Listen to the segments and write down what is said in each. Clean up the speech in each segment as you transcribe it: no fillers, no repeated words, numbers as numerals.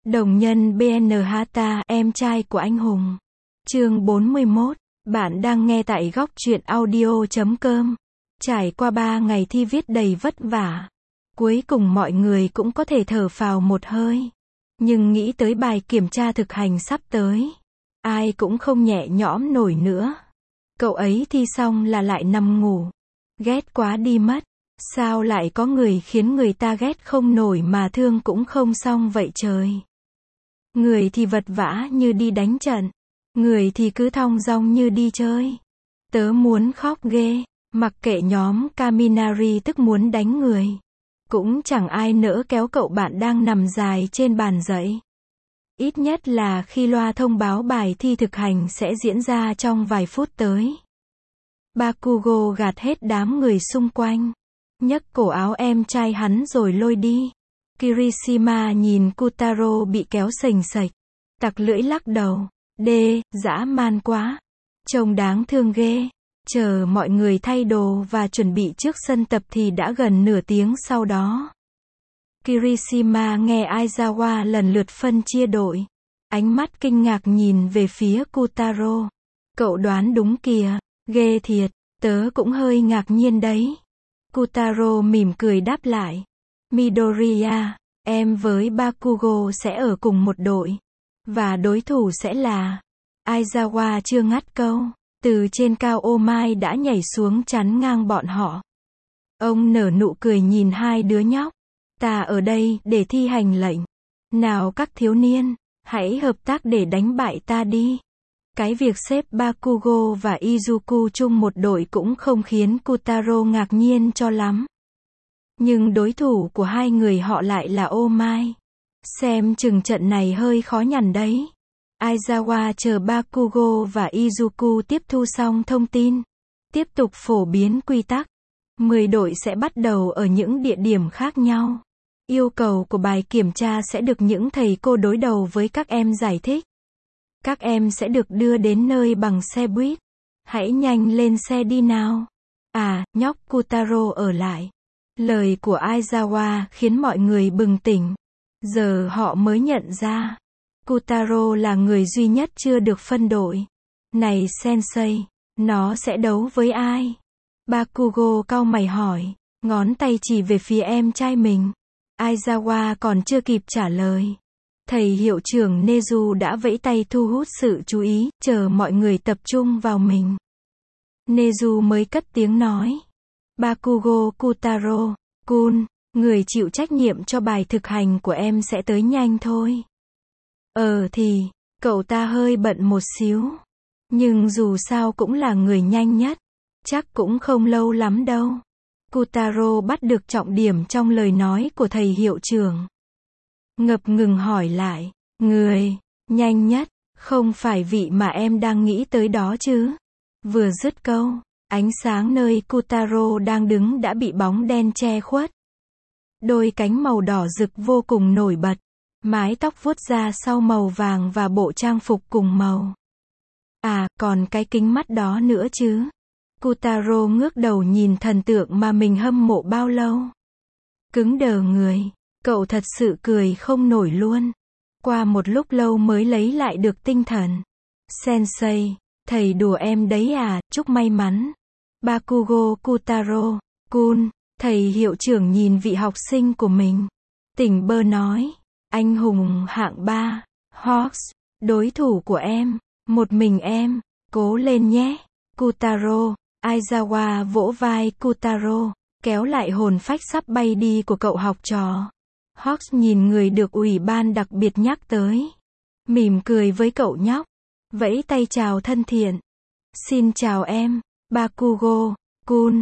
Đồng nhân BNHTA, em trai của anh hùng. Chương 41. Bạn đang nghe tại góc truyện audio.com. Trải qua 3 ngày thi viết đầy vất vả, cuối cùng mọi người cũng có thể thở phào một hơi. Nhưng nghĩ tới bài kiểm tra thực hành sắp tới, ai cũng không nhẹ nhõm nổi nữa. Cậu ấy thi xong là lại nằm ngủ. Ghét quá đi mất. Sao lại có người khiến người ta ghét không nổi mà thương cũng không xong vậy trời. Người thì vật vã như đi đánh trận, người thì cứ thong dong như đi chơi. Tớ muốn khóc ghê, mặc kệ nhóm Kaminari tức muốn đánh người. Cũng chẳng ai nỡ kéo cậu bạn đang nằm dài trên bàn dậy. Ít nhất là khi loa thông báo bài thi thực hành sẽ diễn ra trong vài phút tới. Bakugo gạt hết đám người xung quanh, nhấc cổ áo em trai hắn rồi lôi đi. Kirishima nhìn Kutaro bị kéo sềnh sệch, tặc lưỡi lắc đầu. Dã man quá. Trông đáng thương ghê. Chờ mọi người thay đồ và chuẩn bị trước sân tập thì đã gần nửa tiếng sau đó. Kirishima nghe Aizawa lần lượt phân chia đội. Ánh mắt kinh ngạc nhìn về phía Kutaro. Cậu đoán đúng kìa, ghê thiệt, tớ cũng hơi ngạc nhiên đấy. Kutaro mỉm cười đáp lại. Midoriya, em với Bakugo sẽ ở cùng một đội. Và đối thủ sẽ là... Aizawa chưa ngắt câu. Từ trên cao Omai đã nhảy xuống chắn ngang bọn họ. Ông nở nụ cười nhìn hai đứa nhóc. Ta ở đây để thi hành lệnh. Nào các thiếu niên, hãy hợp tác để đánh bại ta đi. Cái việc xếp Bakugo và Izuku chung một đội cũng không khiến Kutaro ngạc nhiên cho lắm. Nhưng đối thủ của hai người họ lại là Omai. Xem chừng trận này hơi khó nhằn đấy. Aizawa chờ Bakugo và Izuku tiếp thu xong thông tin. Tiếp tục phổ biến quy tắc. 10 đội sẽ bắt đầu ở những địa điểm khác nhau. Yêu cầu của bài kiểm tra sẽ được những thầy cô đối đầu với các em giải thích. Các em sẽ được đưa đến nơi bằng xe buýt. Hãy nhanh lên xe đi nào. À, nhóc Kutaro ở lại. Lời của Aizawa khiến mọi người bừng tỉnh. Giờ họ mới nhận ra. Kutaro là người duy nhất chưa được phân đội. Này sensei, nó sẽ đấu với ai? Bakugo cau mày hỏi, ngón tay chỉ về phía em trai mình. Aizawa còn chưa kịp trả lời. Thầy hiệu trưởng Nezu đã vẫy tay thu hút sự chú ý, chờ mọi người tập trung vào mình. Nezu mới cất tiếng nói. Bakugo Kutaro-kun, người chịu trách nhiệm cho bài thực hành của em sẽ tới nhanh thôi. Thì, cậu ta hơi bận một xíu. Nhưng dù sao cũng là người nhanh nhất. Chắc cũng không lâu lắm đâu. Kutaro bắt được trọng điểm trong lời nói của thầy hiệu trưởng. Ngập ngừng hỏi lại, người nhanh nhất, không phải vị mà em đang nghĩ tới đó chứ? Vừa dứt câu, ánh sáng nơi Kutaro đang đứng đã bị bóng đen che khuất. Đôi cánh màu đỏ rực vô cùng nổi bật. Mái tóc vuốt ra sau màu vàng và bộ trang phục cùng màu. À, còn cái kính mắt đó nữa chứ. Kutaro ngước đầu nhìn thần tượng mà mình hâm mộ bao lâu. Cứng đờ người. Cậu thật sự cười không nổi luôn. Qua một lúc lâu mới lấy lại được tinh thần. Sensei, thầy đùa em đấy à, chúc may mắn. Bakugo Kutaro-kun, thầy hiệu trưởng nhìn vị học sinh của mình. Tỉnh bơ nói. Anh hùng hạng 3, Hawks, đối thủ của em, một mình em, cố lên nhé. Kutaro, Aizawa vỗ vai Kutaro, kéo lại hồn phách sắp bay đi của cậu học trò. Hawks nhìn người được ủy ban đặc biệt nhắc tới. Mỉm cười với cậu nhóc, vẫy tay chào thân thiện. Xin chào em, Bakugo-kun,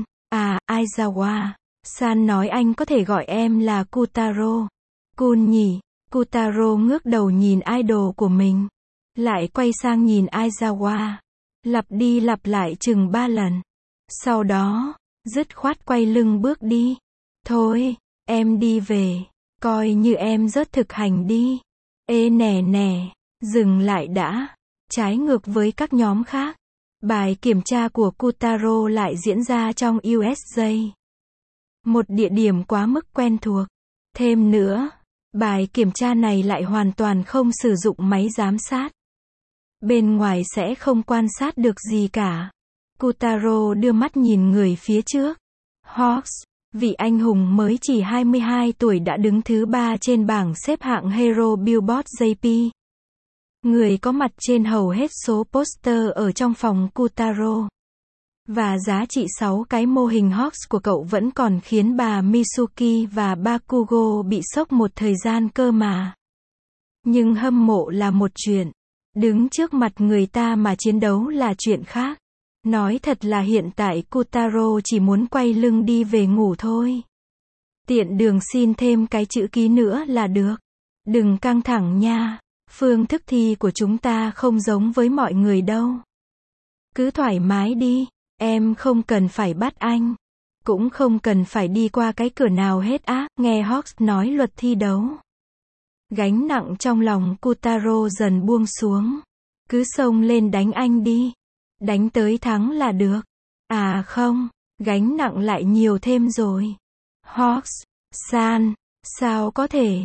Aizawa-san nói anh có thể gọi em là Kutaro-kun nhỉ. Kutaro ngước đầu nhìn idol của mình. Lại quay sang nhìn Aizawa. Lặp đi lặp lại chừng 3 lần. Sau đó, dứt khoát quay lưng bước đi. Thôi, em đi về. Coi như em rớt thực hành đi. Ê nè, dừng lại đã. Trái ngược với các nhóm khác. Bài kiểm tra của Kutaro lại diễn ra trong USJ. Một địa điểm quá mức quen thuộc. Thêm nữa, Bài kiểm tra này lại hoàn toàn không sử dụng máy giám sát. Bên ngoài sẽ không quan sát được gì cả. Kotaro đưa mắt nhìn người phía trước. Hawks, vị anh hùng mới chỉ 22 tuổi đã đứng thứ 3 trên bảng xếp hạng Hero Billboard JP. Người có mặt trên hầu hết số poster ở trong phòng Kotaro. Và giá trị 6 cái mô hình Hawks của cậu vẫn còn khiến bà Mitsuki và Bakugo bị sốc một thời gian cơ mà. Nhưng hâm mộ là một chuyện. Đứng trước mặt người ta mà chiến đấu là chuyện khác. Nói thật là hiện tại Kotaro chỉ muốn quay lưng đi về ngủ thôi. Tiện đường xin thêm cái chữ ký nữa là được. Đừng căng thẳng nha. Phương thức thi của chúng ta không giống với mọi người đâu. Cứ thoải mái đi. Em không cần phải bắt anh. Cũng không cần phải đi qua cái cửa nào hết á. Nghe Hawks nói luật thi đấu. Gánh nặng trong lòng Kotaro dần buông xuống. Cứ xông lên đánh anh đi. Đánh tới thắng là được. À không, gánh nặng lại nhiều thêm rồi. Hawks, san, sao có thể,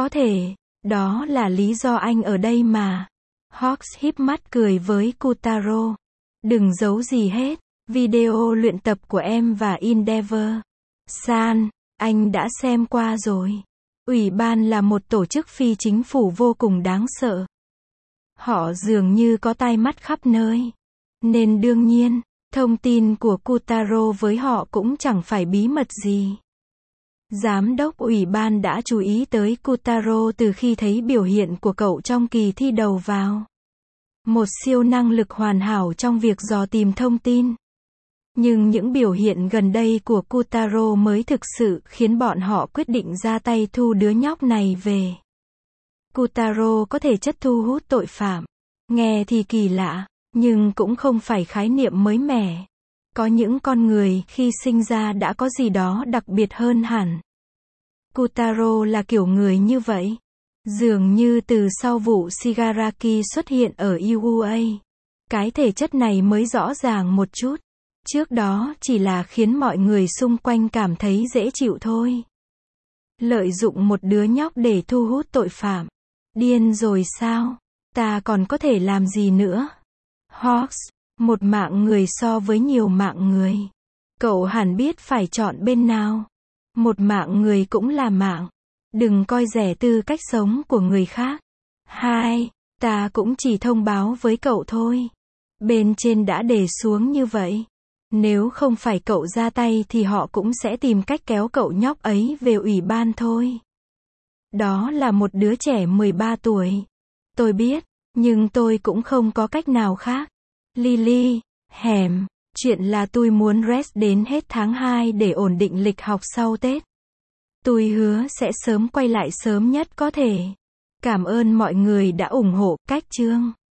đó là lý do anh ở đây mà. Hawks híp mắt cười với Kotaro. Đừng giấu gì hết, video luyện tập của em và Endeavor. San, anh đã xem qua rồi. Ủy ban là một tổ chức phi chính phủ vô cùng đáng sợ. Họ dường như có tai mắt khắp nơi. Nên đương nhiên, thông tin của Kotaro với họ cũng chẳng phải bí mật gì. Giám đốc ủy ban đã chú ý tới Kotaro từ khi thấy biểu hiện của cậu trong kỳ thi đầu vào. Một siêu năng lực hoàn hảo trong việc dò tìm thông tin. Nhưng những biểu hiện gần đây của Kotaro mới thực sự khiến bọn họ quyết định ra tay thu đứa nhóc này về. Kotaro có thể chất thu hút tội phạm. Nghe thì kỳ lạ, nhưng cũng không phải khái niệm mới mẻ. Có những con người khi sinh ra đã có gì đó đặc biệt hơn hẳn. Kotaro là kiểu người như vậy. Dường như từ sau vụ Shigaraki xuất hiện ở UA, cái thể chất này mới rõ ràng một chút. Trước đó chỉ là khiến mọi người xung quanh cảm thấy dễ chịu thôi. Lợi dụng một đứa nhóc để thu hút tội phạm. Điên rồi sao? Ta còn có thể làm gì nữa? Hawks, một mạng người so với nhiều mạng người. Cậu hẳn biết phải chọn bên nào. Một mạng người cũng là mạng. Đừng coi rẻ tư cách sống của người khác. Hai, ta cũng chỉ thông báo với cậu thôi. Bên trên đã đề xuống như vậy. Nếu không phải cậu ra tay thì họ cũng sẽ tìm cách kéo cậu nhóc ấy về ủy ban thôi. Đó là một đứa trẻ 13 tuổi. Tôi biết, nhưng tôi cũng không có cách nào khác. Lily, chuyện là tôi muốn rest đến hết tháng 2 để ổn định lịch học sau Tết. Tôi hứa sẽ sớm quay lại sớm nhất có thể. Cảm ơn mọi người đã ủng hộ cách chương.